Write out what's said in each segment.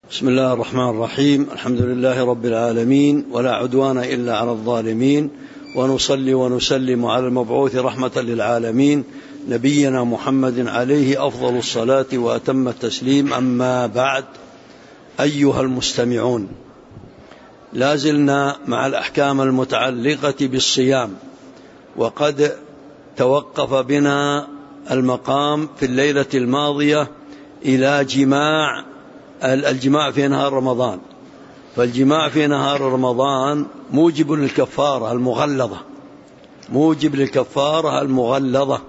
بسم الله الرحمن الرحيم. الحمد لله رب العالمين، ولا عدوان إلا على الظالمين، ونصلي ونسلم على المبعوث رحمة للعالمين نبينا محمد عليه أفضل الصلاة وأتم التسليم. أما بعد، أيها المستمعون، لازلنا مع الأحكام المتعلقة بالصيام، وقد توقف بنا المقام في الليلة الماضية إلى الجماع في نهار رمضان. فالجماع في نهار رمضان موجب للكفارة المغلظة،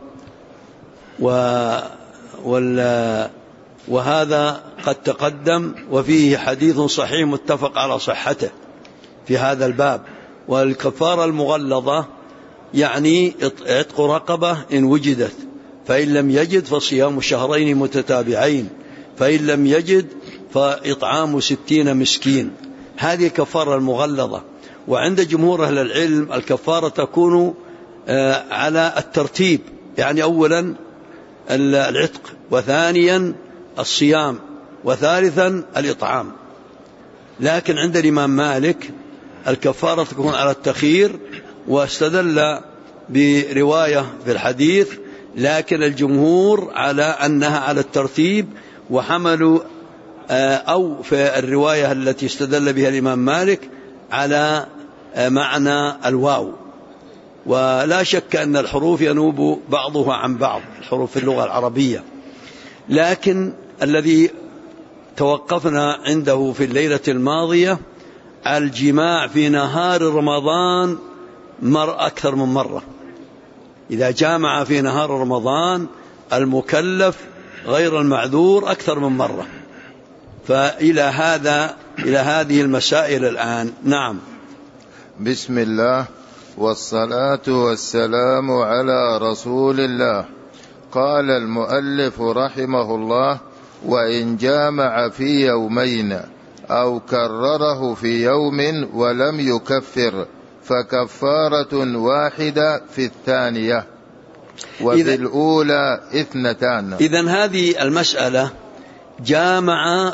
وهذا قد تقدم، وفيه حديث صحيح متفق على صحته في هذا الباب. والكفارة المغلظة يعني عتق رقبة إن وجدت، فإن لم يجد فصيام شهرين متتابعين، فإن لم يجد فإطعام 60 مسكين. هذه كفارة المغلظة. وعند جمهور أهل العلم الكفارة تكون على الترتيب، يعني أولا العتق، وثانيا الصيام، وثالثا الإطعام. لكن عند الإمام مالك الكفارة تكون على التخيير، واستدل برواية في الحديث، لكن الجمهور على أنها على الترتيب، وحملوا أو في الرواية التي استدل بها الإمام مالك على معنى الواو. ولا شك أن الحروف ينوب بعضها عن بعض، الحروف في اللغة العربية. لكن الذي توقفنا عنده في الليلة الماضية الجماع في نهار رمضان أكثر من مرة. إذا جامع في نهار رمضان المكلف غير المعذور أكثر من مرة. فإلى هذه المسائل الآن. نعم. بسم الله والصلاة والسلام على رسول الله. قال المؤلف رحمه الله: وإن جامع في يومين أو كرره في يوم ولم يكفر فكفارة واحدة في الثانية، وفي الأولى 2. إذن هذه المسألة جامع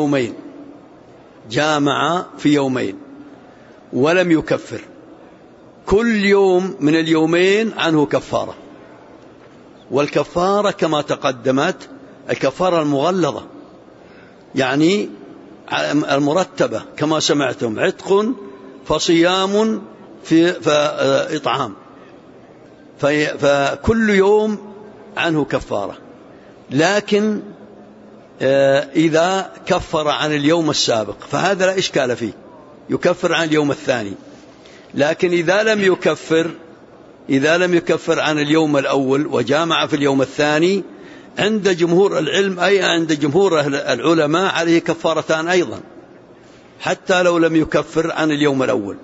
في يومين ولم يكفر، كل يوم من اليومين عنه كفارة. والكفارة كما تقدمت الكفارة المغلظة، يعني المرتبة كما سمعتم: عتق فصيام فإطعام، فكل يوم عنه كفارة. لكن إذا كفر عن اليوم السابق فهذا لا إشكال فيه، يكفر عن اليوم الثاني. لكن إذا لم يكفر عن اليوم الأول وجامع في اليوم الثاني، عند جمهور العلم أي عند جمهور العلماء عليه كفارتان أيضا، حتى لو لم يكفر عن اليوم الأول.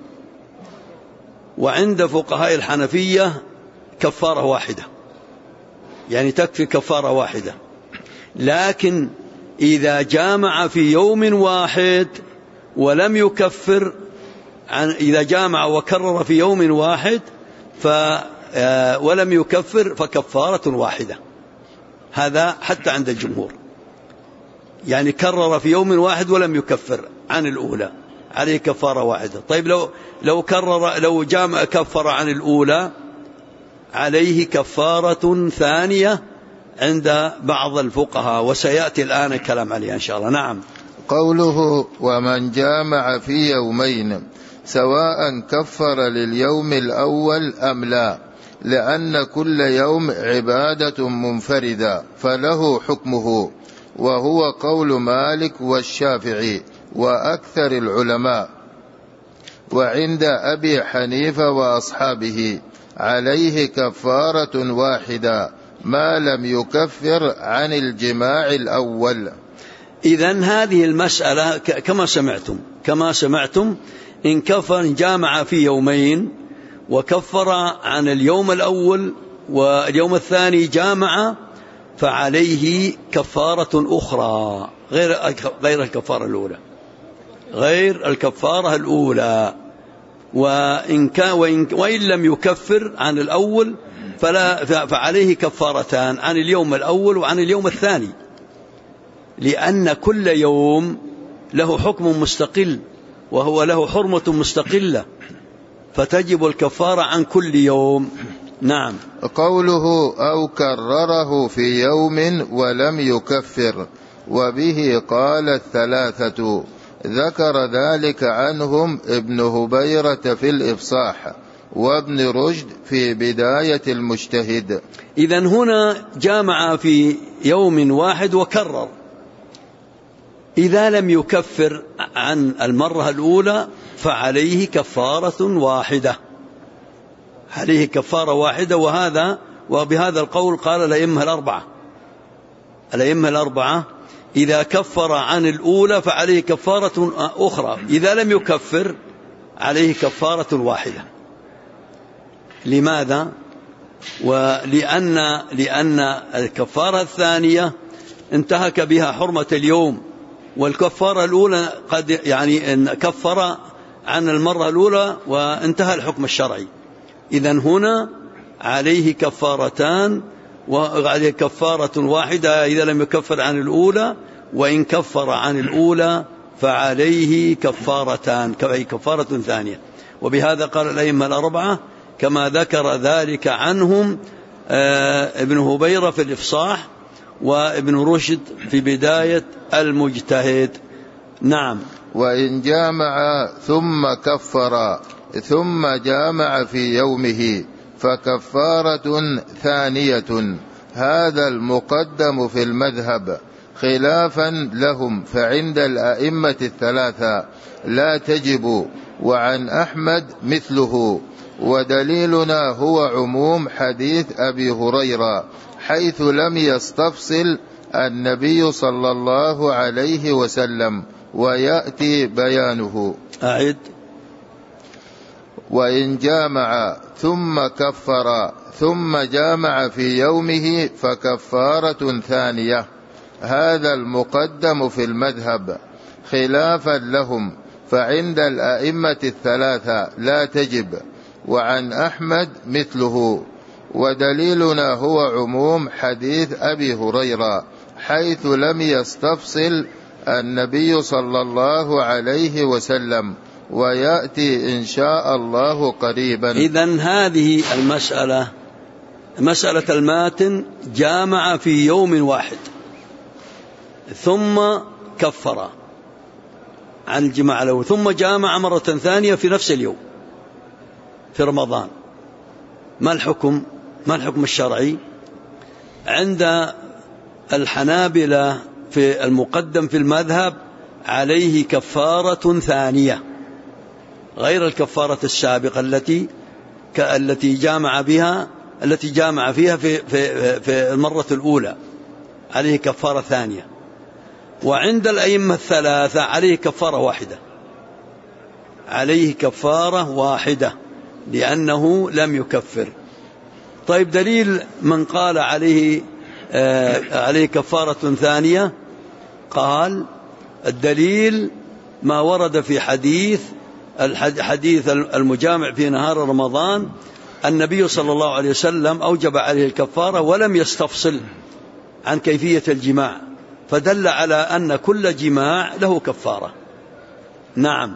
وعند فقهاء الحنفية كفارة واحدة، يعني تكفي كفارة واحدة. لكن إذا جامع في يوم واحد ولم يكفر إذا جامع وكرر في يوم واحد ولم يكفر فكفارة واحدة. هذا حتى عند الجمهور، يعني كرر في يوم واحد ولم يكفر عن الأولى عليه كفارة واحدة. طيب لو جامع كفر عن الأولى عليه كفارة ثانية عند بعض الفقهاء، وسيأتي الآن الكلام عليه إن شاء الله. نعم. قوله: ومن جامع في يومين سواء كفر لليوم الأول أم لا، لأن كل يوم عبادة منفردة فله حكمه، وهو قول مالك والشافعي وأكثر العلماء. وعند أبي حنيفة وأصحابه عليه كفارة واحدة ما لم يكفر عن الجماع الأول. إذن هذه المسألة كما سمعتم إن جامع في يومين وكفر عن اليوم الأول واليوم الثاني جامع، فعليه كفارة أخرى غير الكفارة الأولى. وإن لم يكفر عن الأول فعليه كفارتان عن اليوم الأول وعن اليوم الثاني، لأن كل يوم له حكم مستقل وهو له حرمة مستقلة، فتجب الكفارة عن كل يوم. نعم. قوله أو كرره في يوم ولم يكفر، وبه قال الثلاثة، ذكر ذلك عنهم ابن هبيرة في الإفصاح، وابن رشد في بداية المجتهد. إذن هنا جامع في يوم واحد وكرر. إذا لم يكفر عن المرة الأولى فعليه كفارة واحدة، عليه كفارة واحدة. وبهذا القول قال الأئمة الأربعة إذا كفر عن الأولى فعليه كفارة أخرى، إذا لم يكفر عليه كفارة واحدة. لماذا؟ لأن الكفارة الثانية انتهك بها حرمة اليوم، والكفارة الأولى قد إن كفر عن المرة الأولى وانتهى الحكم الشرعي. إذن هنا عليه كفارتان، وعليه كفارة واحدة إذا لم يكفر عن الأولى، وإن كفر عن الأولى فعليه كفارتان، كفارة ثانية. وبهذا قال الأئمة الأربعة كما ذكر ذلك عنهم ابن هبيرة في الإفصاح، وابن رشد في بداية المجتهد. نعم. وإن جامع ثم كفر ثم جامع في يومه فكفارة ثانية، هذا المقدم في المذهب خلافا لهم، فعند الأئمة الثلاثة لا تجب، وعن أحمد مثله. ودليلنا هو عموم حديث أبي هريرة، حيث لم يستفصل النبي صلى الله عليه وسلم، ويأتي بيانه. أعد. وإن جامع ثم كفر ثم جامع في يومه فكفارة ثانية، هذا المقدم في المذهب خلافا لهم، فعند الأئمة الثلاثة لا تجب، وعن أحمد مثله. ودليلنا هو عموم حديث أبي هريرة، حيث لم يستفصل النبي صلى الله عليه وسلم، ويأتي إن شاء الله قريبا. إذن هذه مسألة الماتن جامع في يوم واحد ثم كفر عن الجماعة الأول، ثم جامع مرة ثانية في نفس اليوم في رمضان. ما الحكم الشرعي؟ عند الحنابلة في المقدم في المذهب عليه كفارة ثانية غير الكفارة السابقة التي جامع فيها في المرة الأولى، عليه كفارة ثانية. وعند الأئمة الثلاثة عليه كفارة واحدة لأنه لم يكفر. طيب، دليل من قال عليه كفارة ثانية؟ قال الدليل ما ورد في حديث المجامع في نهار رمضان، النبي صلى الله عليه وسلم أوجب عليه الكفارة ولم يستفصل عن كيفية الجماع، فدل على أن كل جماع له كفارة. نعم.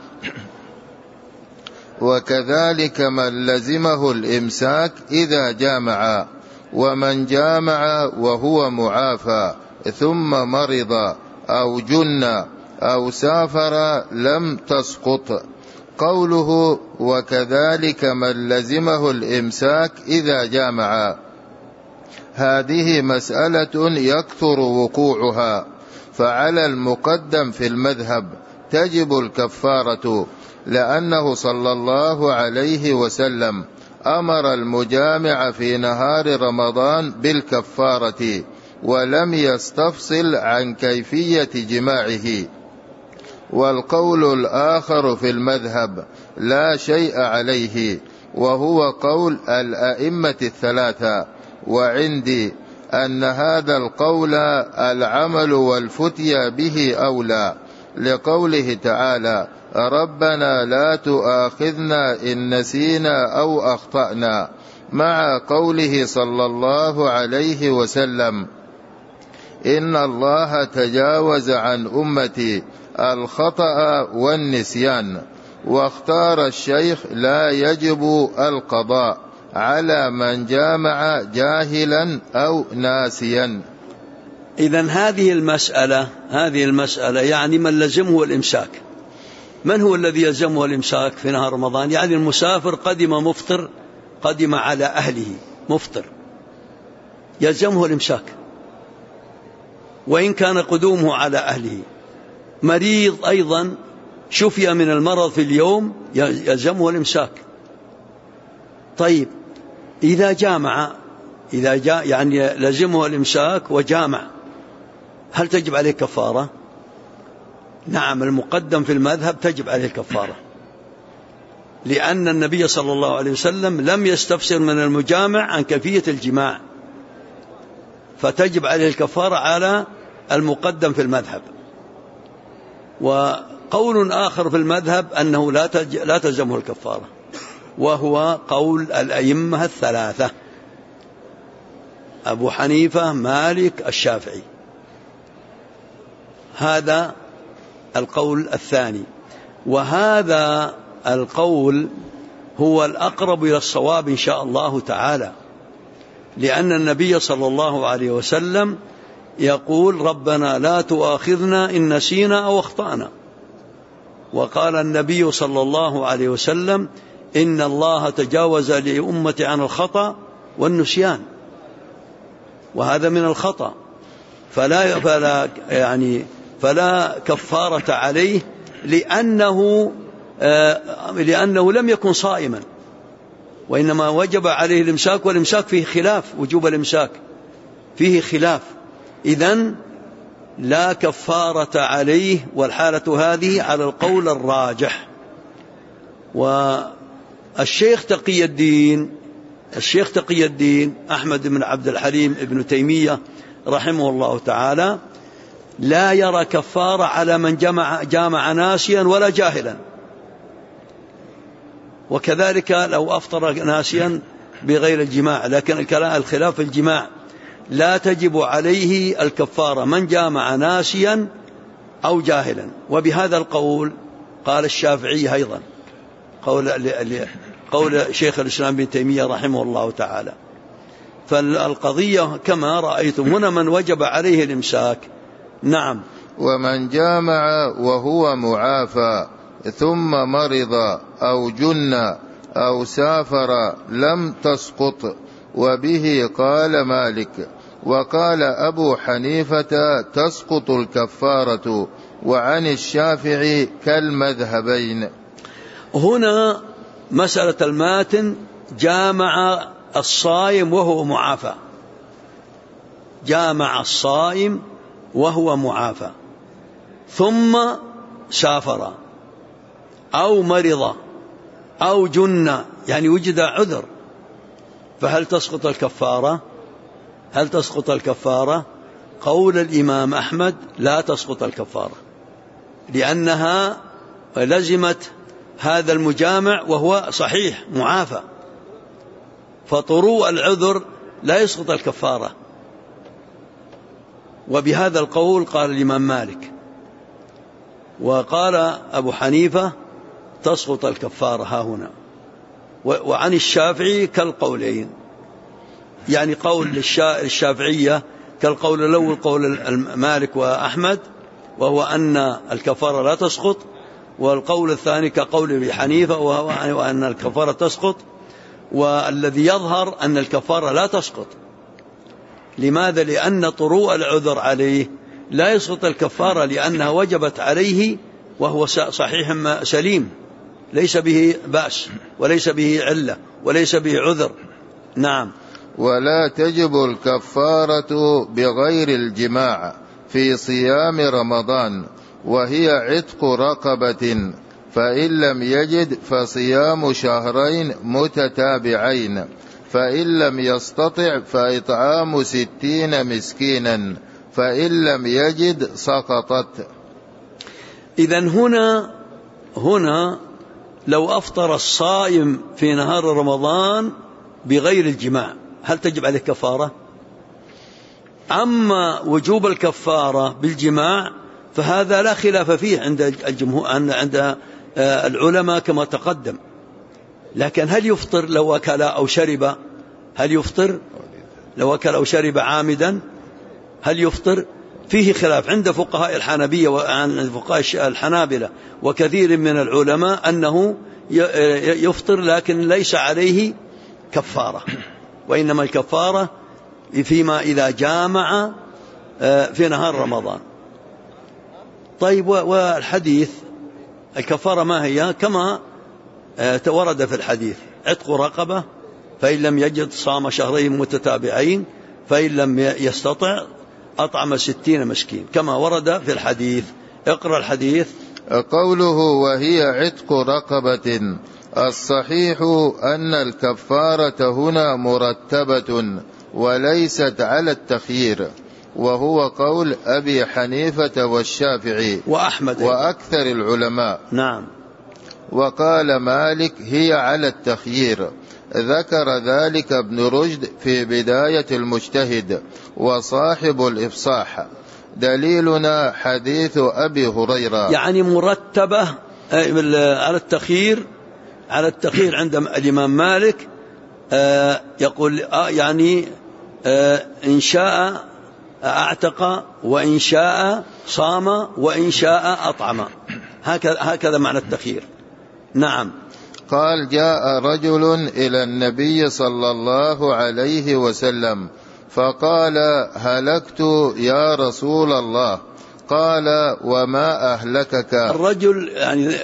وكذلك من لزمه الإمساك إذا جامع، ومن جامع وهو معافى ثم مرض أو جن أو سافر لم تسقط. قوله وكذلك من لزمه الإمساك إذا جامع، هذه مسألة يكثر وقوعها، فعلى المقدم في المذهب تجب الكفارة، لأنه صلى الله عليه وسلم أمر المجامع في نهار رمضان بالكفارة، ولم يستفصل عن كيفية جماعه. والقول الآخر في المذهب لا شيء عليه، وهو قول الأئمة الثلاثة، وعندي أن هذا القول العمل والفتيا به أولى، لقوله تعالى ربنا لا تؤاخذنا إن نسينا أو أخطأنا، مع قوله صلى الله عليه وسلم إن الله تجاوز عن أمتي الخطأ والنسيان. واختار الشيخ لا يجب القضاء على من جامع جاهلا أو ناسيا. إذن هذه المسألة يعني من لزمه الإمساك. من هو الذي يلزمه الإمساك في نهار رمضان؟ يعني المسافر قدم على أهله مفطر، يلزمه الإمساك وإن كان قدومه على أهله. مريض أيضا شفي من المرض في اليوم يلزمه الإمساك. طيب إذا يعني لزمه الإمساك وجامع، هل تجب عليه كفارة؟ نعم، المقدم في المذهب تجب عليه الكفارة، لأن النبي صلى الله عليه وسلم لم يستفسر من المجامع عن كيفية الجماع، فتجب عليه الكفارة على المقدم في المذهب. وقول آخر في المذهب أنه لا تلزمه الكفارة، وهو قول الأئمة الثلاثة: أبو حنيفة، مالك، الشافعي. هذا القول الثاني، وهذا القول هو الأقرب إلى الصواب إن شاء الله تعالى، لأن النبي صلى الله عليه وسلم يقول: ربنا لا تؤاخذنا إن نسينا أو أخطأنا. وقال النبي صلى الله عليه وسلم: إن الله تجاوز لأمتي عن الخطأ والنسيان، وهذا من الخطأ، فلا كفارة عليه، لأنه لم يكن صائما، وإنما وجب عليه الإمساك، والإمساك فيه خلاف، وجوب الإمساك فيه خلاف. إذن لا كفارة عليه، والحالة هذه على القول الراجح. والشيخ تقي الدين أحمد بن عبد الحليم ابن تيمية رحمه الله تعالى لا يرى كفارة على من جامع ناسيا ولا جاهلا، وكذلك لو أفطر ناسيا بغير الجماع، لكن الخلاف في الجماع لا تجب عليه الكفارة من جامع ناسيا أو جاهلا. وبهذا القول قال الشافعي أيضا، قول شيخ الإسلام بن تيمية رحمه الله تعالى. فالقضية كما رأيتم هنا من وجب عليه الإمساك. نعم. ومن جامع وهو معافى ثم مرض أو جن أو سافر لم تسقط، وبه قال مالك. وقال أبو حنيفة تسقط الكفارة، وعن الشافعي كالمذهبين. هنا مسألة الماتن: جامع الصائم وهو معافى، جامع الصائم وهو معافى ثم سافر أو مرض أو جن، يعني وجد عذر، فهل تسقط الكفارة؟ قول الإمام أحمد: لا تسقط الكفارة، لأنها لزمت هذا المجامع وهو صحيح معافى، فطروء العذر لا يسقط الكفارة. وبهذا القول قال الإمام مالك، وقال أبو حنيفة تسقط الكفارة ها هنا. وعن الشافعي كالقولين، يعني قول الشافعية كالقول الأول قول مالك وأحمد، وهو أن الكفارة لا تسقط، والقول الثاني كقول أبي حنيفة وهو أن الكفارة تسقط. والذي يظهر أن الكفارة لا تسقط. لماذا؟ لأن طروء العذر عليه لا يسقط الكفارة، لأنها وجبت عليه وهو صحيح سليم، ليس به بأس وليس به علة وليس به عذر. نعم. ولا تجب الكفارة بغير الجماع في صيام رمضان، وهي عتق رقبة، فإن لم يجد فصيام شهرين متتابعين، فإن لم يستطع فإطعام 60 مسكينا، فإن لم يجد سقطت. إذن هنا لو أفطر الصائم في نهار رمضان بغير الجماع، هل تجب عليه كفارة؟ أما وجوب الكفارة بالجماع فهذا لا خلاف فيه عند الجمهور، عند العلماء كما تقدم. لكن هل يفطر لو أكل أو شرب؟ هل يفطر لو أكل أو شرب عامدا؟ هل يفطر؟ فيه خلاف عند فقهاء الحنبية وعن فقهاء الحنابلة وكثير من العلماء أنه يفطر لكن ليس عليه كفارة، وإنما الكفارة فيما إذا جامع في نهار رمضان. طيب، والحديث الكفارة ما هي؟ كما ورد في الحديث: عتق رقبة، فإن لم يجد صام شهرين متتابعين، فإن لم يستطع أطعم 60 مسكين، كما ورد في الحديث. اقرأ الحديث. قوله وهي عتق رقبة، الصحيح أن الكفارة هنا مرتبة وليست على التخيير، وهو قول أبي حنيفة والشافعي وأحمد وأكثر العلماء. نعم. وقال مالك هي على التخيير، ذكر ذلك ابن رشد في بداية المجتهد وصاحب الإفصاح. دليلنا حديث أبي هريرة، يعني مرتبة على التخيير. على التخيير عند الإمام مالك يقول يعني إن شاء أعتق، وإن شاء صام، وإن شاء أطعم. هكذا معنى التخيير. نعم. قال جاء رجل إلى النبي صلى الله عليه وسلم فقال هلكت يا رسول الله. قال وما أهلكك؟ الرجل يعني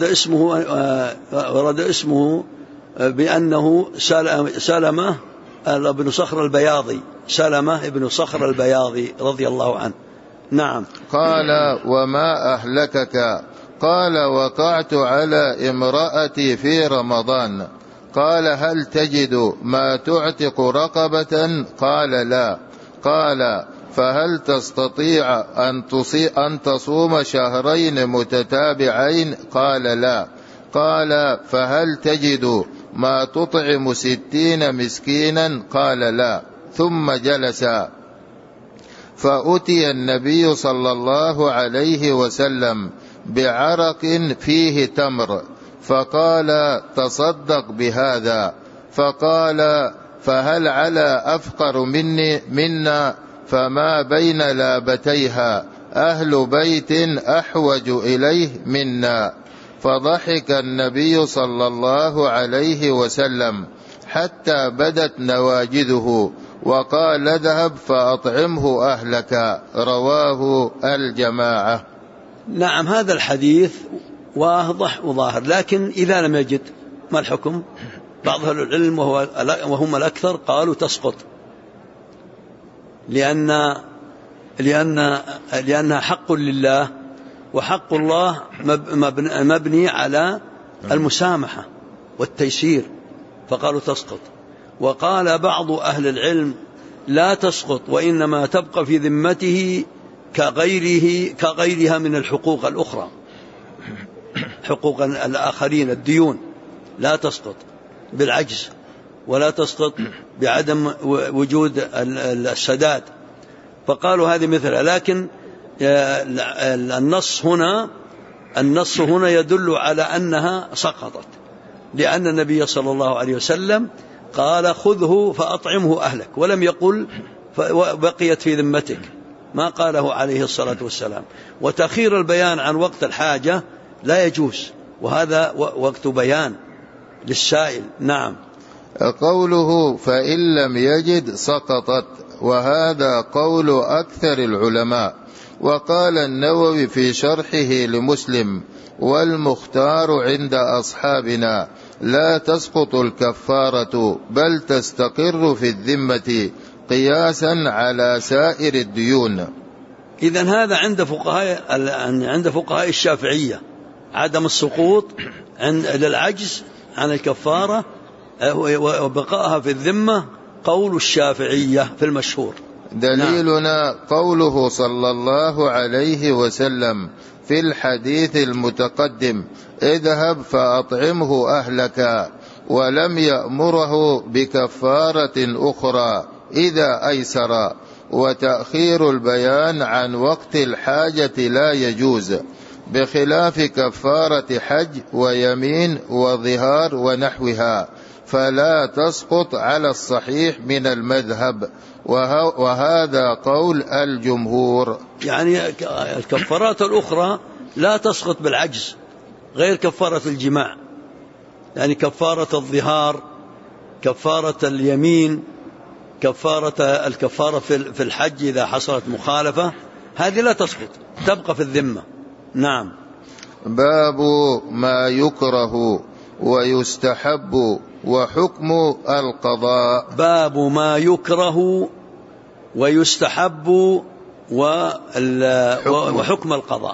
ورد اسمه بأنه سلمة بن صخر البياضي، سلمة بن صخر البياضي رضي الله عنه. نعم. قال وما أهلكك؟ قال وقعت على امرأتي في رمضان. قال هل تجد ما تعتق رقبة؟ قال لا. قال فهل تستطيع أن تصوم شهرين متتابعين؟ قال لا. قال فهل تجد ما تطعم 60 مسكينا؟ قال لا. ثم جلس، فأتي النبي صلى الله عليه وسلم بعرق فيه تمر، فقال تصدق بهذا. فقال فهل على أفقر منا فما بين لابتيها أهل بيت أحوج إليه منا؟ فضحك النبي صلى الله عليه وسلم حتى بدت نواجذه وقال اذهب فأطعمه أهلك. رواه الجماعة. نعم. هذا الحديث واضح وظاهر، لكن إذا لم يجد ما الحكم؟ بعض أهل العلم وهم الأكثر قالوا تسقط، لأنها حق لله، وحق الله مبني على المسامحة والتيسير، فقالوا تسقط. وقال بعض أهل العلم لا تسقط، وإنما تبقى في ذمته كغيرها من الحقوق الأخرى، حقوق الآخرين، الديون لا تسقط بالعجز، ولا تسقط بعدم وجود السداد، فقالوا هذه مثلها. لكن النص هنا يدل على أنها سقطت، لأن النبي صلى الله عليه وسلم قال خذه فأطعمه أهلك، ولم يقل بقيت في ذمتك، ما قاله عليه الصلاة والسلام. وتأخير البيان عن وقت الحاجة لا يجوز، وهذا وقت بيان للسائل. نعم. قوله فإن لم يجد سقطت، وهذا قول أكثر العلماء. وقال النووي في شرحه لمسلم والمختار عند أصحابنا لا تسقط الكفارة بل تستقر في الذمة قياسا على سائر الديون. إذن هذا عند فقهاء الشافعية عدم السقوط للعجز عن الكفارة وبقائها في الذمة قول الشافعية في المشهور. دليلنا قوله صلى الله عليه وسلم في الحديث المتقدم اذهب فأطعمه أهلك، ولم يأمره بكفارة أخرى إذا أيسر. وتأخير البيان عن وقت الحاجة لا يجوز، بخلاف كفارة حج ويمين وظهار ونحوها، فلا تسقط على الصحيح من المذهب، وهذا قول الجمهور. يعني الكفارات الأخرى لا تسقط بالعجز، غير كفارة الجماع، يعني كفارة الظهار، كفارة اليمين، الكفارة في الحج إذا حصلت مخالفة، هذه لا تسقط، تبقى في الذمة. نعم. باب ما يكره ويستحب وحكم القضاء. باب ما يكره ويستحب وحكم القضاء.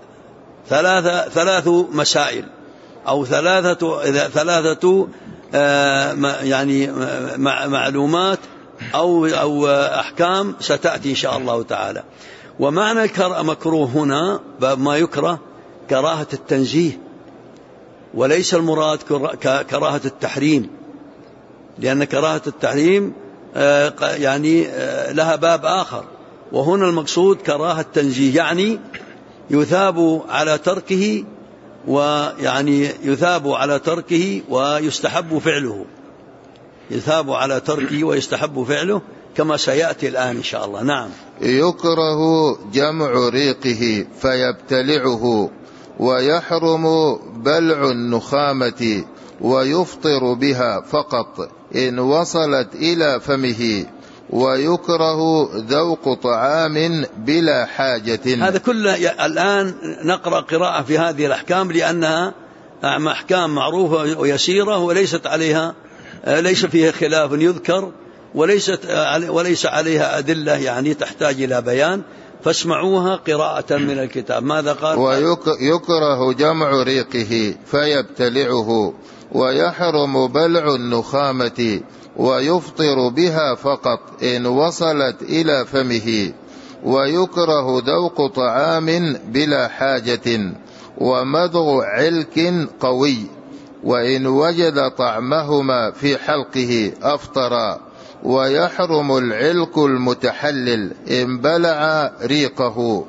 ثلاث مسائل أو ثلاثة يعني معلومات أو أحكام ستأتي إن شاء الله تعالى. ومعنى مكروه هنا باب ما يكره كراهة التنزيه، وليس المراد كراهة التحريم، لأن كراهة التحريم يعني لها باب آخر، وهنا المقصود كراهة التنزيه، يعني يثاب على تركه، ويعني يثاب على تركه ويستحب فعله، يثاب على تركه ويستحب فعله كما سيأتي الآن إن شاء الله. نعم. يكره جمع ريقه فيبتلعه، ويحرم بلع النخامة، ويفطر بها فقط إن وصلت إلى فمه، ويكره ذوق طعام بلا حاجة. هذا كله الآن نقرأ قراءة في هذه الأحكام، لأنها أحكام معروفة ويسيرة، ليس فيها خلاف يذكر، وليس عليها أدلة يعني تحتاج إلى بيان، فاسمعوها قراءة من الكتاب. ماذا قال؟ ويكره جمع ريقه فيبتلعه، ويحرم بلع النخامة، ويفطر بها فقط إن وصلت إلى فمه، ويكره ذوق طعام بلا حاجة، ومضغ علك قوي، وإن وجد طعمهما في حلقه أفطر، ويحرم العلك المتحلل إن بلع ريقه.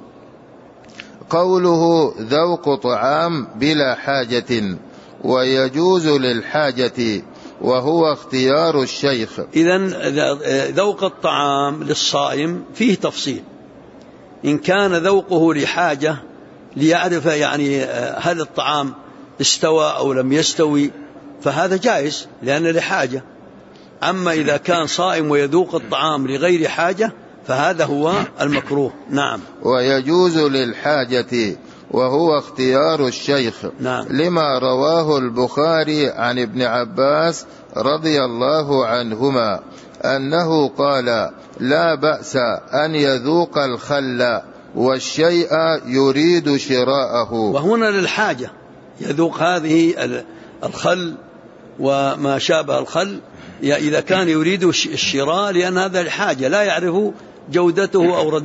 قوله ذوق طعام بلا حاجة، ويجوز للحاجة، وهو اختيار الشيخ. إذن ذوق الطعام للصائم فيه تفصيل، إن كان ذوقه لحاجة ليعرف يعني هل الطعام استوى أو لم يستوي، فهذا جائز لأن لحاجة. أما إذا كان صائم ويذوق الطعام لغير حاجة فهذا هو المكروه. نعم. ويجوز للحاجة، وهو اختيار الشيخ. نعم. لما رواه البخاري عن ابن عباس رضي الله عنهما أنه قال: لا بأس أن يذوق الخل والشيء يريد شراءه. وهنا للحاجة، يذوق هذه الخل وما شابه الخل إذا كان يريد الشراء، لأن هذا الحاجة لا يعرف جودته أو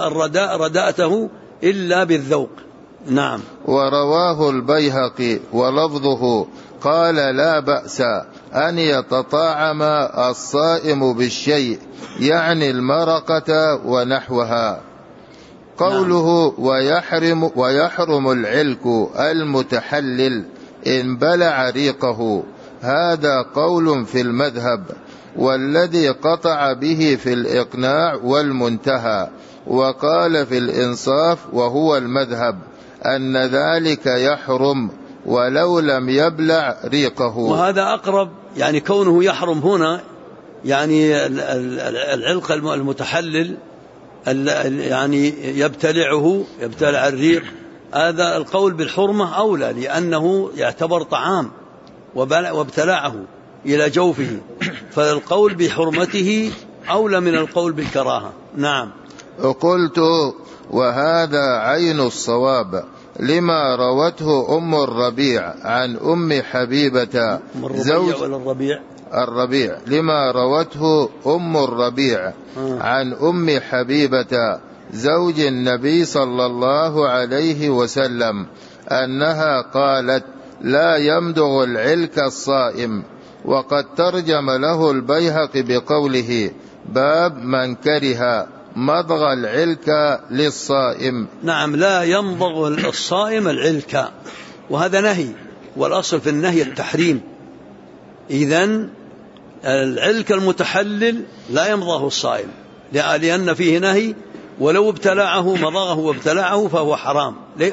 رداءته إلا بالذوق. نعم. ورواه البيهقي ولفظه قال: لا بأس أن يتطاعم الصائم بالشيء، يعني المرقة ونحوها. قوله ويحرم العلك المتحلل إن بلع ريقه، هذا قول في المذهب، والذي قطع به في الإقناع والمنتهى، وقال في الإنصاف وهو المذهب أن ذلك يحرم ولو لم يبلع ريقه. وهذا أقرب، يعني كونه يحرم هنا يعني العلق المتحلل يعني يبتلع الريق، هذا القول بالحرمة أولى، لأنه يعتبر طعام وابتلعه إلى جوفه، فالقول بحرمته أولى من القول بالكراهة. نعم. قلت: وهذا عين الصواب، لما روته أم الربيع عن أم حبيبة زوج الربيع، لما روته أم الربيع عن أم حبيبة زوج النبي صلى الله عليه وسلم أنها قالت: لا يمضغ العلك الصائم. وقد ترجم له البيهقي بقوله: باب من كره مضغ العلك للصائم. نعم، لا يمضغ الصائم العلك، وهذا نهي، والأصل في النهي التحريم. إذن العلك المتحلل لا يمضغه الصائم، لأن فيه نهي، ولو ابتلعه مضغه وابتلعه فهو حرام،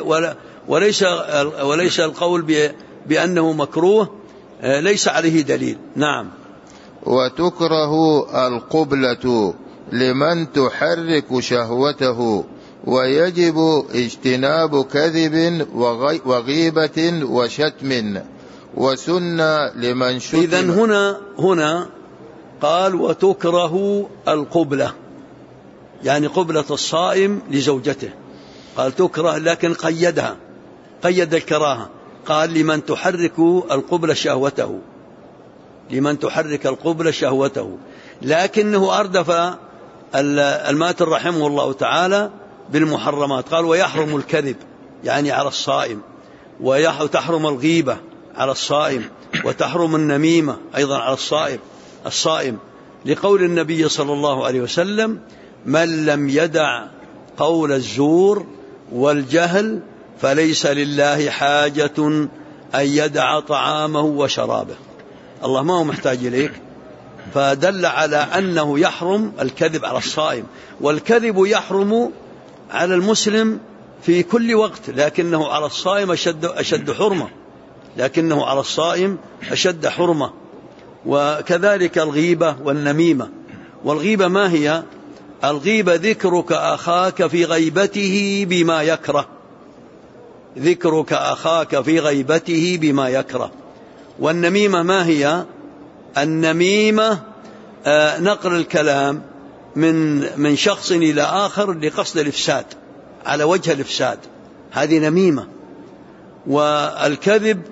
وليس القول بأنه مكروه ليس عليه دليل. نعم. وتكره القبلة لمن تحرك شهوته، ويجب اجتناب كذب وغيبة وشتم، وسنة لمن شتم. إذن هنا قال وتكره القبلة، يعني قبلة الصائم لزوجته، قال تكره، لكن قيد الكراهة، قال لمن تحرك القبلة شهوته، لمن تحرك القبلة شهوته، لكنه أردف الماتر رحمه الله تعالى بالمحرمات، قال ويحرم الكذب يعني على الصائم، وتحرم الغيبة على الصائم، وتحرم النميمة أيضا على الصائم، لقول النبي صلى الله عليه وسلم من لم يدع قول الزور والجهل فليس لله حاجة أن يدع طعامه وشرابه. الله ما هو محتاج إليك، فدل على أنه يحرم الكذب على الصائم، والكذب يحرم على المسلم في كل وقت، لكنه على الصائم أشد حرمة، وكذلك الغيبة والنميمة. والغيبة ما هي؟ الغيبة ذكرك أخاك في غيبته بما يكره، ذكرك أخاك في غيبته بما يكره. والنميمة ما هي؟ النميمة نقل الكلام من شخص إلى آخر لقصد الإفساد، على وجه الإفساد، هذه نميمة. والكذب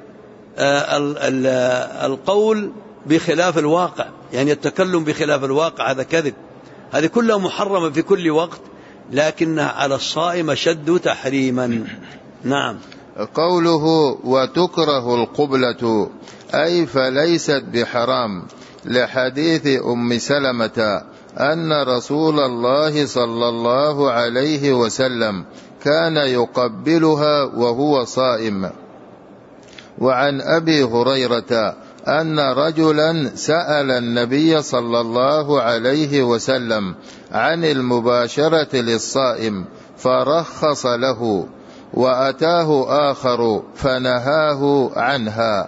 القول بخلاف الواقع، يعني التكلم بخلاف الواقع، هذا كذب. هذه كلها محرمة في كل وقت، لكنها على الصائم أشد تحريما. نعم. قوله وتكره القبلة أي فليست بحرام، لحديث أم سلمة أن رسول الله صلى الله عليه وسلم كان يقبلها وهو صائم. وعن أبي هريرة أن رجلا سأل النبي صلى الله عليه وسلم عن المباشرة للصائم فرخص له، وأتاه آخر فنهاه عنها،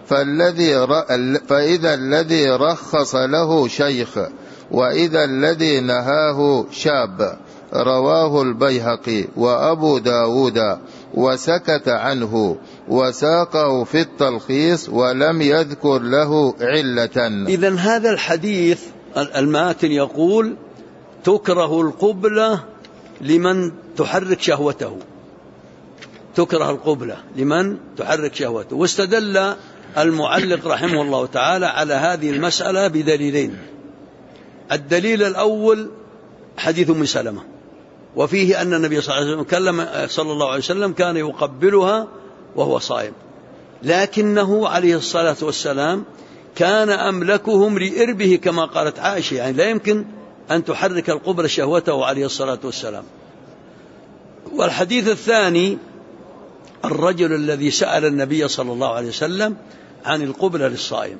فإذا الذي رخص له شيخ، وإذا الذي نهاه شاب. رواه البيهقي وأبو داود، وسكت عنه، وساقه في التلخيص ولم يذكر له علة. إذن هذا الحديث الماتن يقول تكره القبلة لمن تحرك شهوته، تكره القبلة لمن تحرك شهوته. واستدل المعلق رحمه الله تعالى على هذه المسألة بدليلين. الدليل الأول حديث أم سلمة، وفيه أن النبي صلى الله عليه وسلم كان يقبلها وهو صائم، لكنه عليه الصلاة والسلام كان أملكهم لإربه كما قالت عائشة، يعني لا يمكن أن تحرك القبلة شهوته عليه الصلاة والسلام. والحديث الثاني الرجل الذي سأل النبي صلى الله عليه وسلم عن القبلة للصائم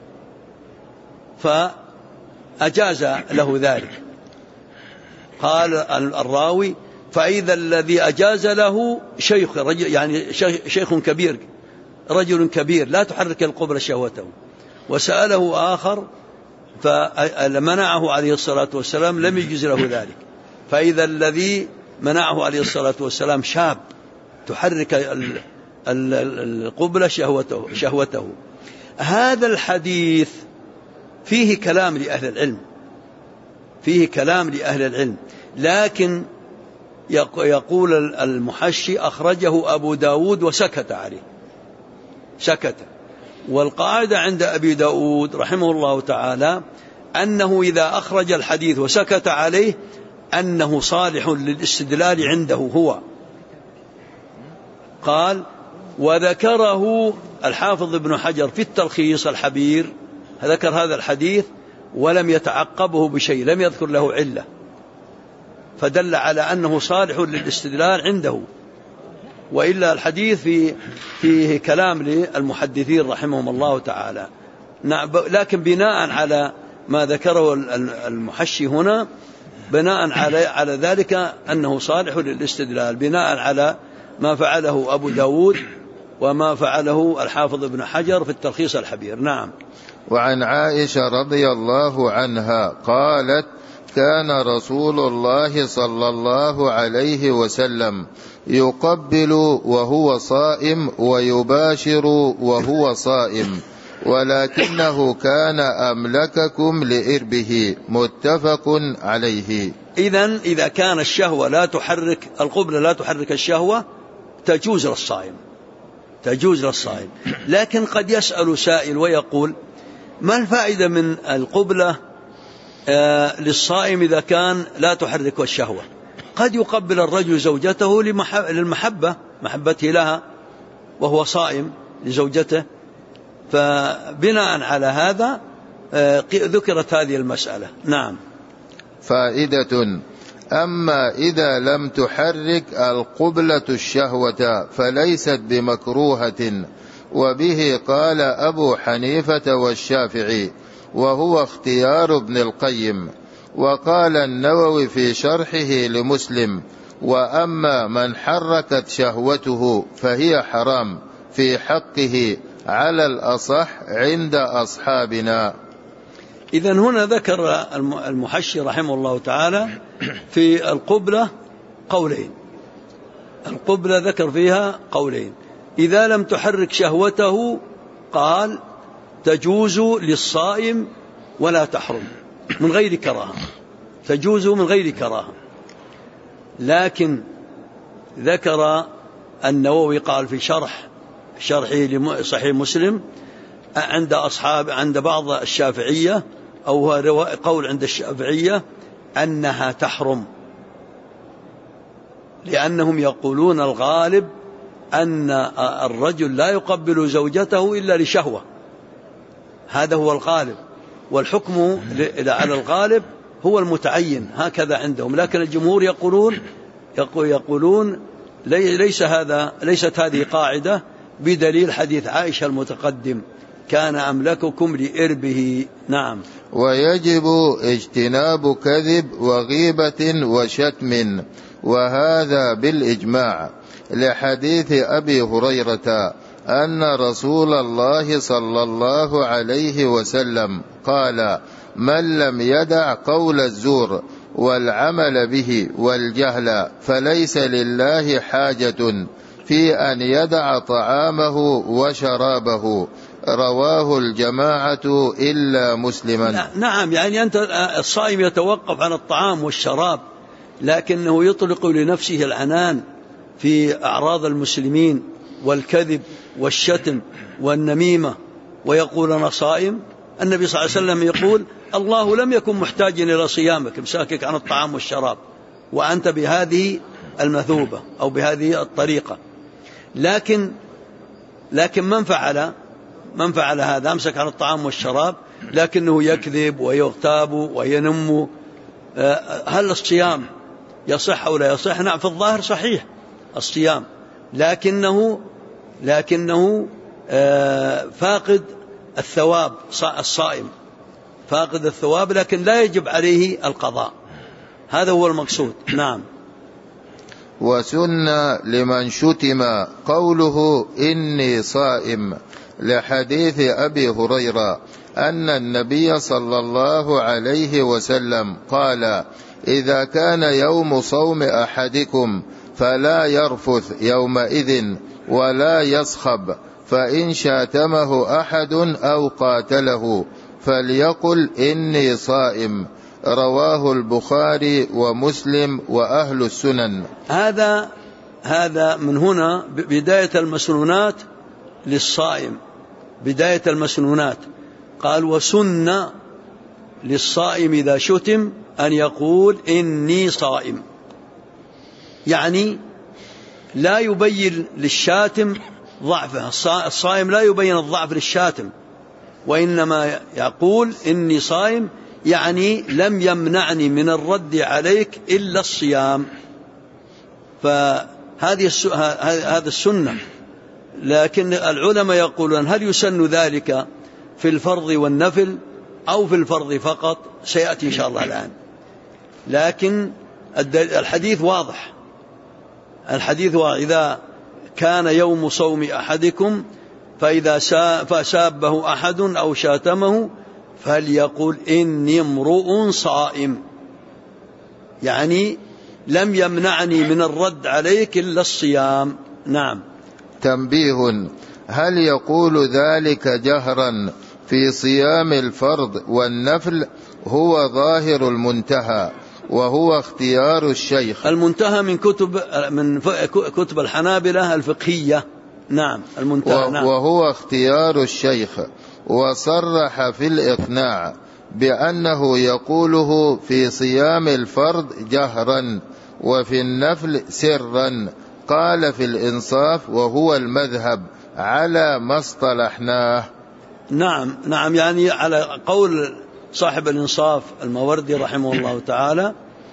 فأجاز له ذلك. قال الراوي فإذا الذي أجاز له شيخ، يعني شيخ كبير، رجل كبير لا تحرك القبلة شهوته. وسأله آخر فمنعه عليه الصلاة والسلام، لم يجز له ذلك. فإذا الذي منعه عليه الصلاة والسلام شاب تحرك القبلة شهوته. هذا الحديث فيه كلام لأهل العلم، فيه كلام لأهل العلم، لكن يقول المحشي أخرجه أبو داود وسكت عليه، سكت. والقاعدة عند أبي داود رحمه الله تعالى أنه إذا أخرج الحديث وسكت عليه أنه صالح للاستدلال عنده هو. قال وذكره الحافظ ابن حجر في التلخيص الحبير، ذكر هذا الحديث ولم يتعقبه بشيء، لم يذكر له علة. فدل على أنه صالح للاستدلال عنده. وإلا الحديث فيه كلام للمحدثين رحمهم الله تعالى. لكن بناء على ما ذكره المحشي هنا، بناء على ذلك أنه صالح للاستدلال، بناء على ما فعله أبو داود وما فعله الحافظ ابن حجر في التلخيص الحبير. نعم. وعن عائشة رضي الله عنها قالت: كان رسول الله صلى الله عليه وسلم يقبل وهو صائم ويباشر وهو صائم، ولكنه كان أملككم لإربه. متفق عليه. إذن إذا كان الشهوة لا تحرك القبلة، لا تحرك الشهوة، تجوز للصائم. لكن قد يسأل سائل ويقول: ما الفائدة من القبلة للصائم إذا كان لا تحرك الشهوة؟ قد يقبل الرجل زوجته محبته لها وهو صائم لزوجته. فبناء على هذا ذكرت هذه المسألة. نعم. فائدة: أما إذا لم تحرك القبلة الشهوة فليست بمكروهة، وبه قال أبو حنيفة والشافعي، وهو اختيار ابن القيم. وقال النووي في شرحه لمسلم: وأما من حركت شهوته فهي حرام في حقه على الأصح عند أصحابنا. إذن هنا ذكر المحشي رحمه الله تعالى في القبلة قولين. القبلة ذكر فيها قولين: إذا لم تحرك شهوته قال تجوز للصائم ولا تحرم من غير كراهة، تجوز من غير كراهة. لكن ذكر النووي قال في شرحه لصحيح مسلم عند بعض الشافعية، أو قول عند الشافعية، أنها تحرم، لأنهم يقولون الغالب أن الرجل لا يقبل زوجته إلا لشهوة، هذا هو الغالب، والحكم على الغالب هو المتعين، هكذا عندهم. لكن الجمهور يقولون ليست هذه قاعدة، بدليل حديث عائشة المتقدم: كان أملككم لإربه. نعم. ويجب اجتناب كذب وغيبة وشتم، وهذا بالإجماع، لحديث أبي هريرة أن رسول الله صلى الله عليه وسلم قال: من لم يدع قول الزور والعمل به والجهل فليس لله حاجة في أن يدع طعامه وشرابه. رواه الجماعة إلا مسلما. نعم، يعني أنت الصائم يتوقف عن الطعام والشراب، لكنه يطلق لنفسه العنان في أعراض المسلمين والكذب والشتم والنميمة، ويقول أنا صائم. النبي صلى الله عليه وسلم يقول: الله لم يكن محتاجا إلى صيامك، مساكك عن الطعام والشراب، وأنت بهذه المثوبة أو بهذه الطريقة. لكن من فعل هذا، أمسك عن الطعام والشراب لكنه يكذب ويغتاب وينم، هل الصيام يصح أو لا يصح؟ نعم، في الظاهر صحيح الصيام، لكنه فاقد الثواب، الصائم فاقد الثواب، لكن لا يجب عليه القضاء، هذا هو المقصود. نعم. وسن لمن شتم قوله إني صائم، لحديث أبي هريرة أن النبي صلى الله عليه وسلم قال: إذا كان يوم صوم أحدكم فلا يرفث يومئذ ولا يصخب، فإن شاتمه أحد أو قاتله فليقل إني صائم. رواه البخاري ومسلم وأهل السنن. هذا من هنا بداية المسنونات للصائم، بداية المسنونات. قال: وسن للصائم إذا شتم أن يقول إني صائم، يعني لا يبين للشاتم ضعفه، الصائم لا يبين الضعف للشاتم، وإنما يقول إني صائم، يعني لم يمنعني من الرد عليك إلا الصيام. فهذه هذا السنة. لكن العلماء يقولون هل يسن ذلك في الفرض والنفل أو في الفرض فقط؟ سيأتي إن شاء الله الآن. لكن الحديث واضح، الحديث واضح. إذا كان يوم صوم أحدكم فإذا فسابه أحد أو شاتمه فليقول إني امرؤ صائم، يعني لم يمنعني من الرد عليك إلا الصيام. نعم. تنبيه: هل يقول ذلك جهرا في صيام الفرض والنفل؟ هو ظاهر المنتهى، وهو اختيار الشيخ. المنتهى من كتب الحنابلة الفقهية. نعم المنتهى. نعم. وهو اختيار الشيخ. وصرح في الإقناع بأنه يقوله في صيام الفرض جهرا وفي النفل سرا. قال في الإنصاف: وهو المذهب على ما اصطلحناه. نعم نعم، يعني على قول صاحب الإنصاف الماوردي رحمه الله تعالى،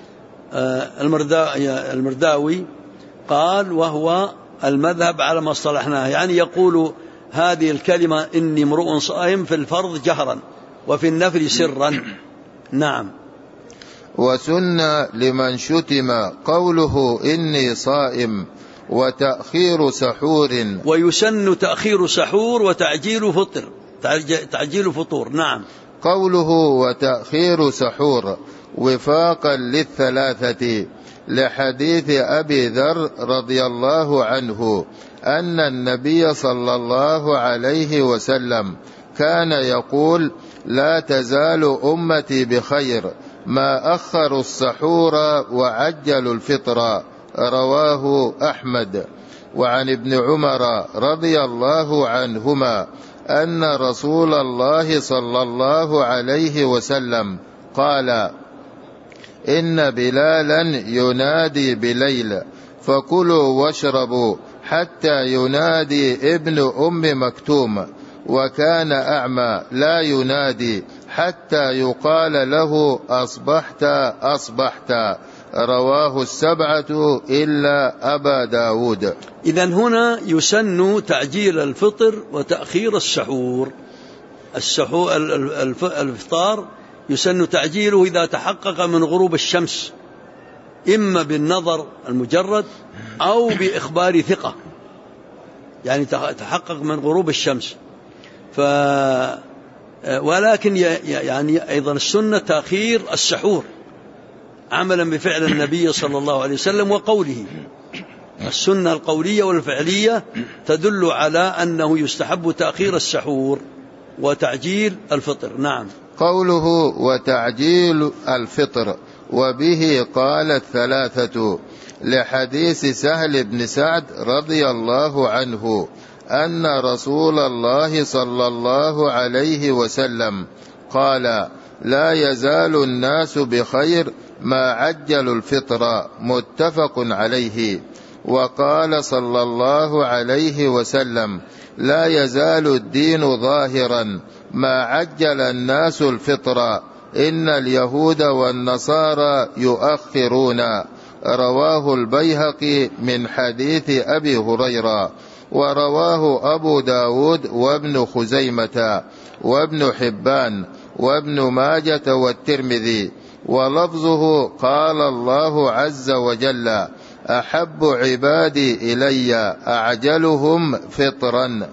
المرداوي قال: وهو المذهب على ما اصطلحناه، يعني يقول هذه الكلمة إني امرؤ صائم في الفرض جهرا وفي النفل سرا. نعم. وسن لمن شتم قوله إني صائم وتأخير سحور. ويسن تأخير سحور وتعجيل فطر، تعجيل فطور. نعم. قوله وتأخير سحور وفاقا للثلاثة لحديث أبي ذر رضي الله عنه أن النبي صلى الله عليه وسلم كان يقول: لا تزال أمتي بخير ما أخروا السحور وعجلوا الفطر. رواه أحمد. وعن ابن عمر رضي الله عنهما أن رسول الله صلى الله عليه وسلم قال: إن بلالا ينادي بليل فكلوا واشربوا حتى ينادي ابن أم مكتوم، وكان أعمى لا ينادي حتى يقال له أصبحت أصبحت. رواه السبعة إلا أبا داود. إذن هنا يسن تعجيل الفطر وتأخير السحور. الإفطار يسن تعجيله إذا تحقق من غروب الشمس، إما بالنظر المجرد أو بإخبار ثقة، يعني تحقق من غروب الشمس. ولكن يعني أيضا السنة تأخير السحور عملا بفعل النبي صلى الله عليه وسلم وقوله. السنة القولية والفعلية تدل على أنه يستحب تأخير السحور وتعجيل الفطر. نعم. قوله وتعجيل الفطر وبه قال الثلاثة لحديث سهل بن سعد رضي الله عنه أن رسول الله صلى الله عليه وسلم قال: لا يزال الناس بخير ما عجلوا الفطر. متفق عليه. وقال صلى الله عليه وسلم: لا يزال الدين ظاهرا ما عجل الناس الفطر، إن اليهود والنصارى يؤخرون. رواه البيهقي من حديث أبي هريرة، ورواه أبو داود وابن خزيمة وابن حبان وابن ماجة والترمذي، ولفظه: قال الله عز وجل: أحب عبادي إلي أعجلهم فطرا.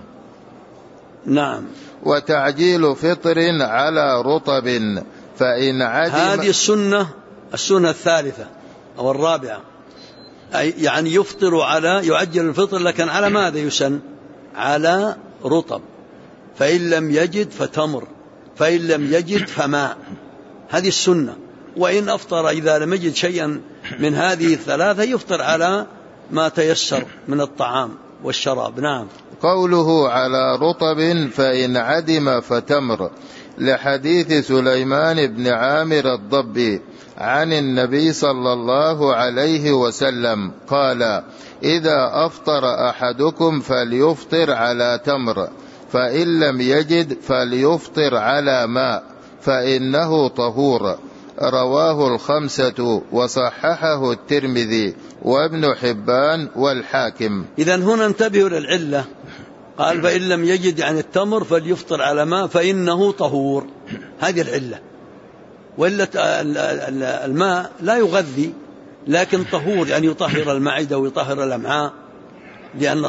نعم. وتعجيل فطر على رطب فإن عدم. هذه السنة الثالثة أو الرابعة، يعني يفطر يعجل الفطر، لكن على ماذا يسن؟ على رطب، فإن لم يجد فتمر، فإن لم يجد فماء. هذه السنة. وإن أفطر إذا لم يجد شيئا من هذه الثلاثة يفطر على ما تيسر من الطعام والشراب. نعم. قوله على رطب فإن عدم فتمر لحديث سليمان بن عامر الضبي عن النبي صلى الله عليه وسلم قال: إذا أفطر أحدكم فليفطر على تمر، فإن لم يجد فليفطر على ماء، فإنه طهور. رواه الخمسة وصححه الترمذي وابن حبان والحاكم. إذن هنا انتبهوا للعلة، قال فإن لم يجد يعني التمر فليفطر على ماء فإنه طهور، هذه العلة. وإلا الماء لا يغذي لكن طهور، يعني يطهر المعدة ويطهر الأمعاء، لأن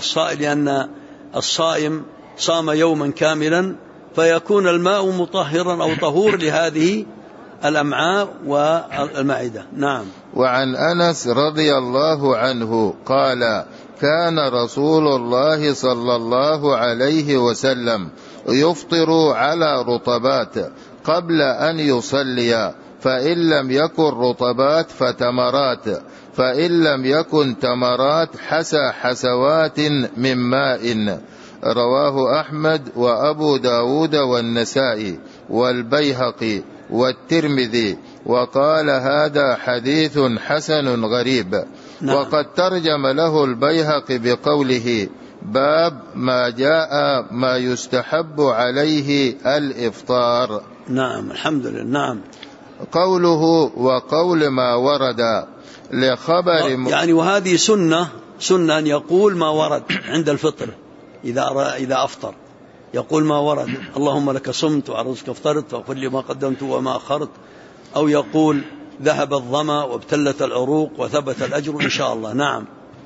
الصائم صام يوما كاملا فيكون الماء مطهرا أو طهور لهذه الأمعاء والمعدة. نعم. وعن أنس رضي الله عنه قال: كان رسول الله صلى الله عليه وسلم يفطر على رطبات قبل أن يصلي، فإن لم يكن رطبات فتمرات، فإن لم يكن تمرات حسى حسوات من ماء. رواه أحمد وأبو داود والنسائي والبيهقي والترمذي، وقال هذا حديث حسن غريب. نعم. وقد ترجم له البيهقي بقوله: باب ما جاء ما يستحب عليه الإفطار. نعم الحمد لله. نعم. قوله وقول ما ورد لخبر يعني وهذه سنة أن يقول ما ورد عند الفطر، إذا أفطر يقول ما ورد: اللهم لك صمت وعلى رزقك افطرت واغفر لي ما قدمت وما أخرت، أو يقول ذهب الظما وابتلت العروق وثبت الأجر إن شاء الله. نعم.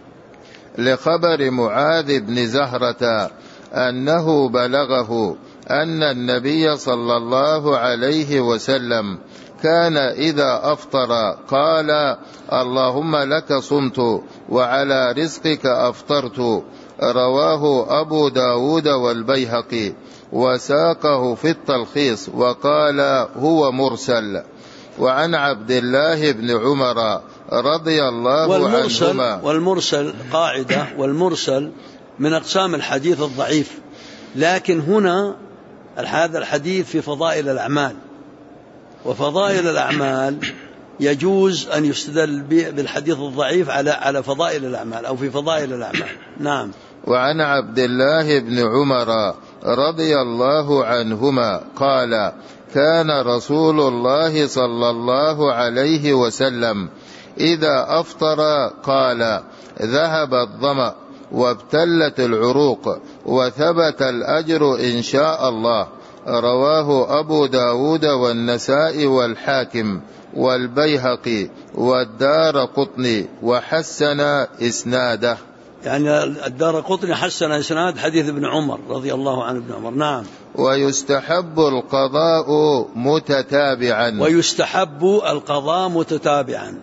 لخبر معاذ بن زهرة أنه بلغه أن النبي صلى الله عليه وسلم كان إذا أفطر قال: اللهم لك صمت وعلى رزقك أفطرت. رواه أبو داود والبيهقي وساقه في التلخيص وقال هو مرسل. وعن عبد الله بن عمر رضي الله عنهما. والمرسل قاعدة، والمرسل من أقسام الحديث الضعيف، لكن هنا هذا الحديث في فضائل الأعمال، وفضائل الأعمال يجوز أن يستدل بالحديث الضعيف على فضائل الأعمال أو في فضائل الأعمال. نعم. وعن عبد الله بن عمر رضي الله عنهما قال: كان رسول الله صلى الله عليه وسلم إذا أفطر قال: ذهب الظمأ وابتلت العروق وثبت الأجر إن شاء الله. رواه أبو داود والنسائي والحاكم والبيهقي والدارقطني وحسن إسناده. يعني الدارقطني حسن إسناد حديث ابن عمر رضي الله عنه ابن عمر. نعم. ويستحب القضاء متتابعا. ويستحب القضاء متتابعا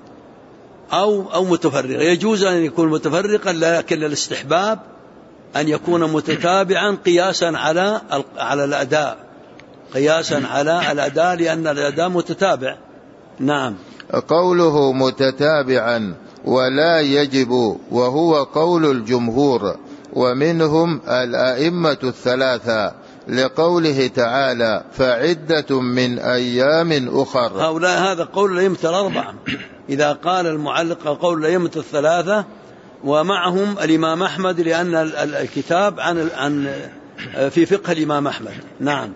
أو متفرقا. يجوز أن يكون متفرقا، لكن الاستحباب أن يكون متتابعا قياسا على الأداء، قياسا على الأداء، لأن الأداء متتابع. نعم. قوله متتابعا ولا يجب وهو قول الجمهور ومنهم الأئمة الثلاثة، لقوله تعالى: فعدة من أيام أخر. هؤلاء هذا قول الأئمة الأربعة، إذا قال المعلق قول الأئمة الثلاثة، ومعهم الإمام أحمد، لأن الكتاب عن في فقه الإمام أحمد. نعم.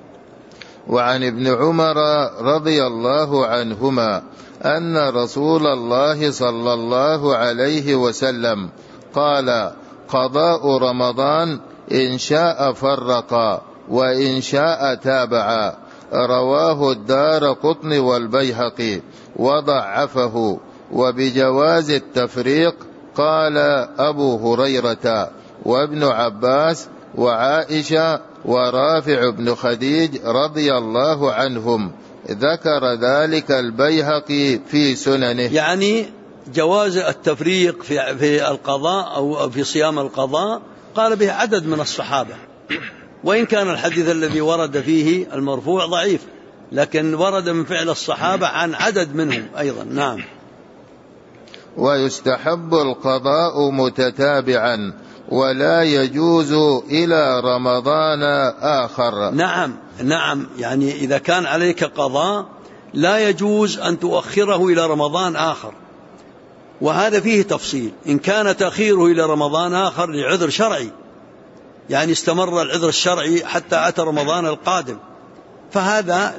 وعن ابن عمر رضي الله عنهما أن رسول الله صلى الله عليه وسلم قال: قضاء رمضان إن شاء فرق وإن شاء تابع. رواه الدارقطني والبيهقي وضعفه. وبجواز التفريق قال أبو هريرة وابن عباس وعائشة ورافع بن خديج رضي الله عنهم. ذكر ذلك البيهقي في سننه. يعني جواز التفريق في القضاء أو في صيام القضاء قال به عدد من الصحابة، وإن كان الحديث الذي ورد فيه المرفوع ضعيف، لكن ورد من فعل الصحابة عن عدد منهم أيضا. نعم. ويستحب القضاء متتابعا ولا يجوز إلى رمضان آخر. نعم. يعني إذا كان عليك قضاء لا يجوز أن تؤخره إلى رمضان آخر، وهذا فيه تفصيل. إن كان تأخيره إلى رمضان آخر لعذر شرعي، يعني استمر العذر الشرعي حتى أتى رمضان القادم، فهذا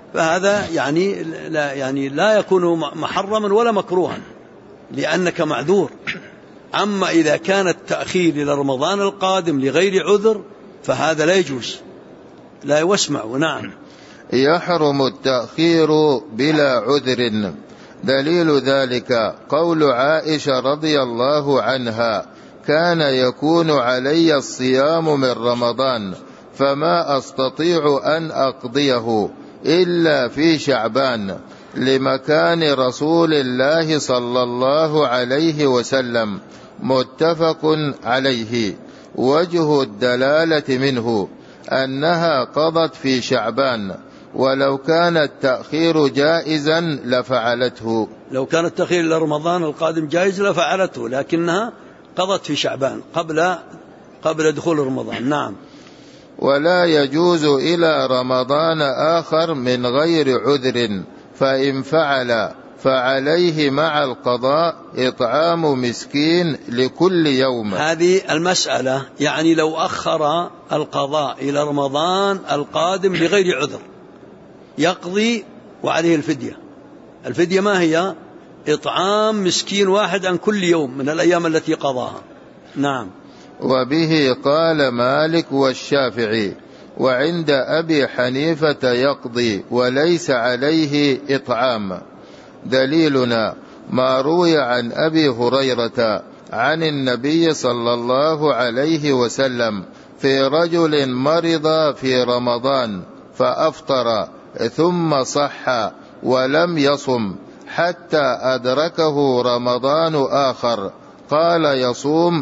فهذا يعني لا يكون محرما ولا مكروها لأنك معذور. أما إذا كان التأخير إلى رمضان القادم لغير عذر فهذا لا يجوز، لا يسمع. نعم. يحرم التأخير بلا عذر. دليل ذلك قول عائشة رضي الله عنها: كان يكون علي الصيام من رمضان فما أستطيع أن أقضيه إلا في شعبان، لمكان رسول الله صلى الله عليه وسلم، متفق عليه. وجه الدلالة منه أنها قضت في شعبان، ولو كان التأخير جائزا لفعلته. لو كان التأخير إلى رمضان القادم جائز لفعلته، لكنها قضت في شعبان قبل دخول رمضان. نعم. ولا يجوز إلى رمضان آخر من غير عذر، فإن فعل فعليه مع القضاء إطعام مسكين لكل يوم. هذه المسألة يعني لو أخر القضاء إلى رمضان القادم لغير عذر يقضي وعليه الفدية. الفدية ما هي؟ إطعام مسكين واحد عن كل يوم من الأيام التي قضاها. نعم. وبه قال مالك والشافعي، وعند أبي حنيفة يقضي وليس عليه إطعام. دليلنا ما روي عن أبي هريرة عن النبي صلى الله عليه وسلم في رجل مرض في رمضان فأفطر ثم صح ولم يصم حتى أدركه رمضان آخر، قال يصوم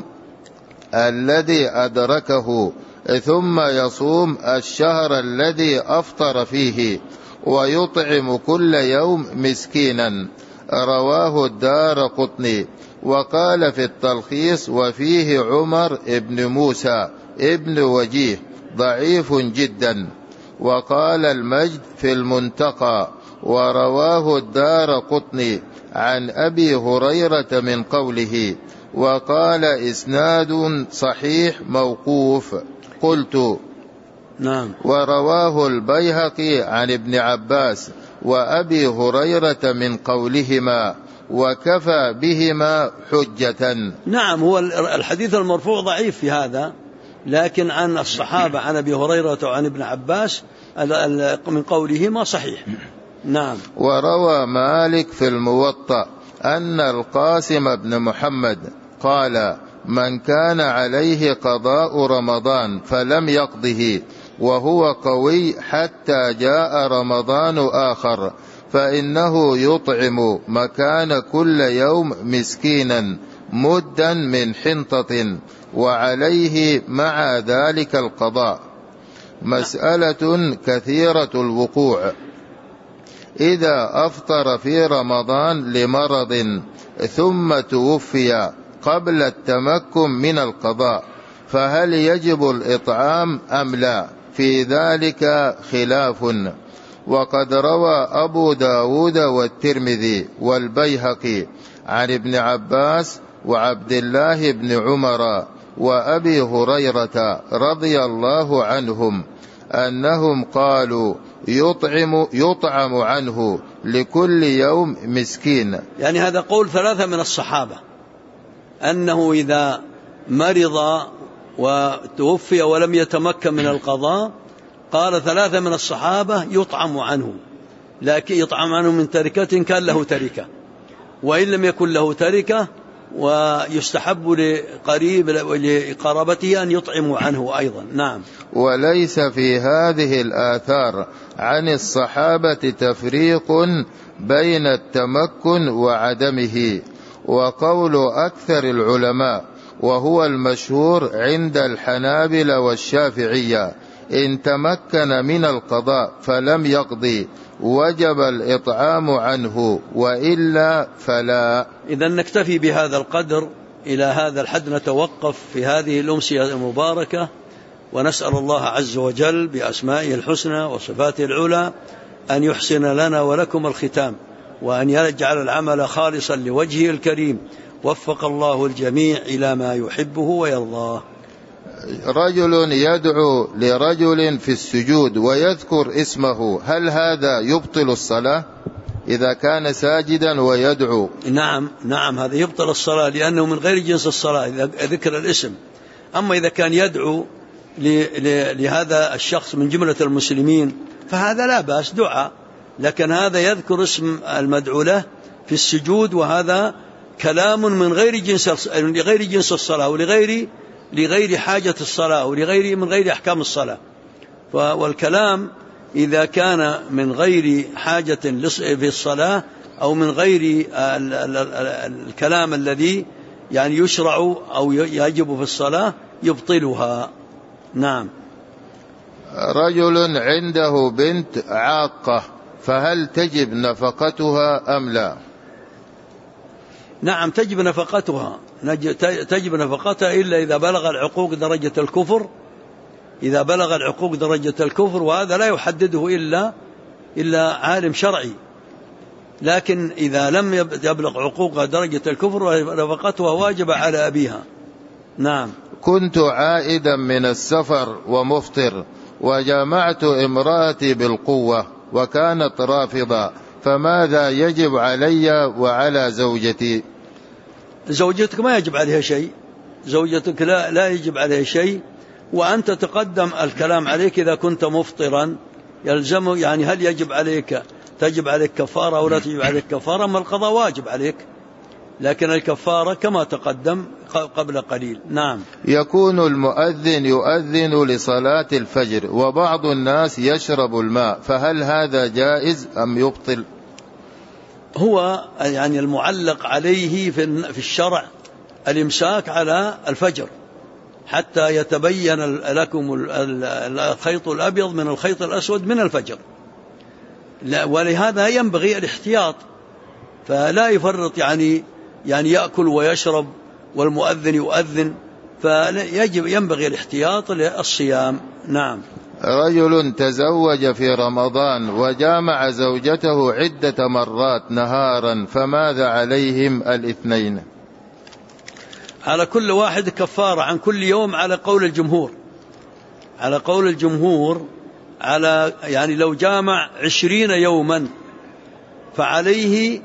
الذي أدركه ثم يصوم الشهر الذي أفطر فيه ويطعم كل يوم مسكينا. رواه الدارقطني. وقال في التلخيص: وفيه عمر ابن موسى ابن وجيه ضعيف جدا. وقال المجد في المنتقى: ورواه الدارقطني عن أبي هريرة من قوله. وقال إسناد صحيح موقوف. قلت: نعم. ورواه البيهقي عن ابن عباس وأبي هريرة من قولهما، وكفى بهما حجة. نعم. هو الحديث المرفوع ضعيف في هذا، لكن عن الصحابة عن أبي هريرة وعن ابن عباس من قولهما صحيح. نعم. وروى مالك في الموطأ أن القاسم بن محمد قال: من كان عليه قضاء رمضان فلم يقضه وهو قوي حتى جاء رمضان آخر فإنه يطعم مكان كل يوم مسكينا مدا من حنطة، وعليه مع ذلك القضاء. مسألة كثيرة الوقوع. إذا أفطر في رمضان لمرض ثم توفي قبل التمكن من القضاء، فهل يجب الإطعام أم لا؟ في ذلك خلاف. وقد روى أبو داود والترمذي والبيهقي عن ابن عباس وعبد الله بن عمر وأبي هريرة رضي الله عنهم أنهم قالوا: يطعم عنه لكل يوم مسكين. يعني هذا قول ثلاثة من الصحابة، أنه إذا مرض وتوفي ولم يتمكن من القضاء، قال ثلاثة من الصحابة يطعم عنه، لكن يطعم عنه من تركة كان له تركة، وإن لم يكن له تركة ويستحب لقريب لقرابته أن يطعم عنه أيضا. نعم. وليس في هذه الآثار عن الصحابة تفريق بين التمكن وعدمه. وقول أكثر العلماء وهو المشهور عند الحنابلة والشافعية: إن تمكن من القضاء فلم يقضي وجب الإطعام عنه، وإلا فلا. إذن نكتفي بهذا القدر، إلى هذا الحد نتوقف في هذه الأمسية المباركة، ونسأل الله عز وجل بأسمائه الحسنى وصفاته العلى أن يحسن لنا ولكم الختام، وأن يجعل العمل خالصا لوجهه الكريم. وفق الله الجميع إلى ما يحبه ويرضاه. رجل يدعو لرجل في السجود ويذكر اسمه، هل هذا يبطل الصلاة إذا كان ساجدا ويدعو؟ نعم هذا يبطل الصلاة، لأنه من غير جنس الصلاة إذا ذكر الاسم. أما إذا كان يدعو لهذا الشخص من جملة المسلمين فهذا لا بأس دعاء، لكن هذا يذكر اسم المدعو له في السجود، وهذا كلام من غير جنس الصلاة ولغير حاجة الصلاة من غير أحكام الصلاة. والكلام إذا كان من غير حاجة في الصلاة أو من غير الكلام الذي يعني يشرع أو يجب في الصلاة يبطلها. نعم. رجل عنده بنت عاقة، فهل تجب نفقتها أم لا؟ نعم تجب نفقتها إلا إذا بلغ العقوق درجة الكفر، وهذا لا يحدده إلا عالم شرعي. لكن إذا لم يبلغ عقوق درجة الكفر نفقتها واجبة على أبيها. نعم. كنت عائدا من السفر ومفطر وجامعت امرأتي بالقوة وكانت رافضة، فماذا يجب علي وعلى زوجتي؟ زوجتك ما يجب عليها شيء، زوجتك لا يجب عليها شيء، وأنت تقدم الكلام عليك إذا كنت مفطرا يلزم، يعني هل تجب عليك كفارة أو لا تجب عليك كفارة؟ ما القضاء واجب عليك، لكن الكفارة كما تقدم قبل قليل. نعم. يكون المؤذن يؤذن لصلاة الفجر وبعض الناس يشرب الماء، فهل هذا جائز أم يبطل؟ هو يعني المعلق عليه في الشرع الإمساك على الفجر حتى يتبين لكم الخيط الأبيض من الخيط الأسود من الفجر، ولهذا ينبغي الاحتياط، فلا يفرط يعني يأكل ويشرب والمؤذن يؤذن، ينبغي الاحتياط للصيام. نعم. رجل تزوج في رمضان وجامع زوجته عدة مرات نهارا، فماذا عليهم الاثنين؟ على كل واحد كفارة عن كل يوم على قول الجمهور، يعني لو جامع 20 يوما فعليه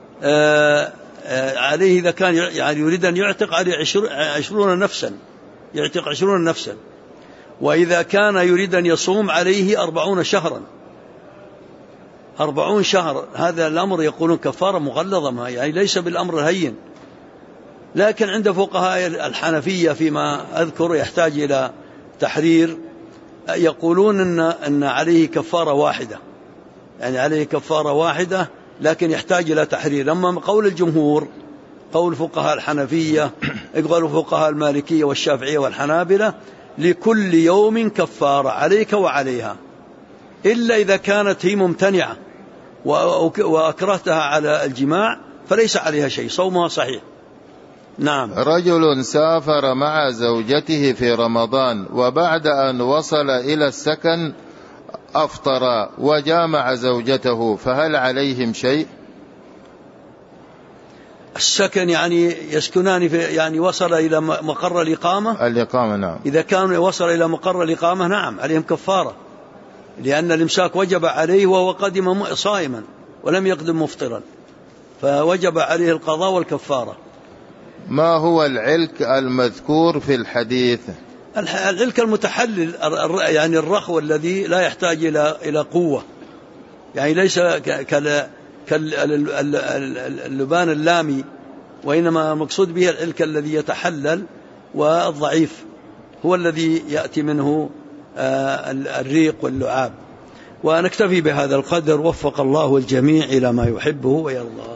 عليه إذا كان يعني يريد أن يعتق عليه 20 نفسا، يعتق 20 نفسا، وإذا كان يريد أن يصوم عليه 40 شهرا، 40 شهر. هذا الأمر يقولون كفارة مغلظة، يعني ليس بالأمر الهين. لكن عند فقهاء الحنفية فيما أذكر يحتاج إلى تحرير، يقولون أن عليه كفارة واحدة، يعني عليه كفارة واحدة لكن يحتاج إلى تحرير. أما قول الجمهور، قول فقهاء الحنفية، يقولوا فقهاء المالكية والشافعية والحنابلة، لكل يوم كفارة عليك وعليها، إلا إذا كانت هي ممتنعة وأكرهتها على الجماع فليس عليها شيء، صومها صحيح. نعم. رجل سافر مع زوجته في رمضان وبعد أن وصل إلى السكن أفطر وجامع زوجته، فهل عليهم شيء؟ السكن يعني يسكنان يعني وصل إلى مقر الإقامة. نعم. إذا كان وصل إلى مقر الإقامة نعم عليهم كفارة، لأن الإمساك وجب عليه وهو قدم صائما ولم يقدم مفطرا، فوجب عليه القضاء والكفارة. ما هو العلك المذكور في الحديث؟ العلك المتحلل، يعني الرخو الذي لا يحتاج إلى قوة، يعني ليس كاللبان اللامي، وإنما المقصود به العلك الذي يتحلل، والضعيف هو الذي يأتي منه الريق واللعاب. ونكتفي بهذا القدر، وفق الله الجميع إلى ما يحبه ويرضاه.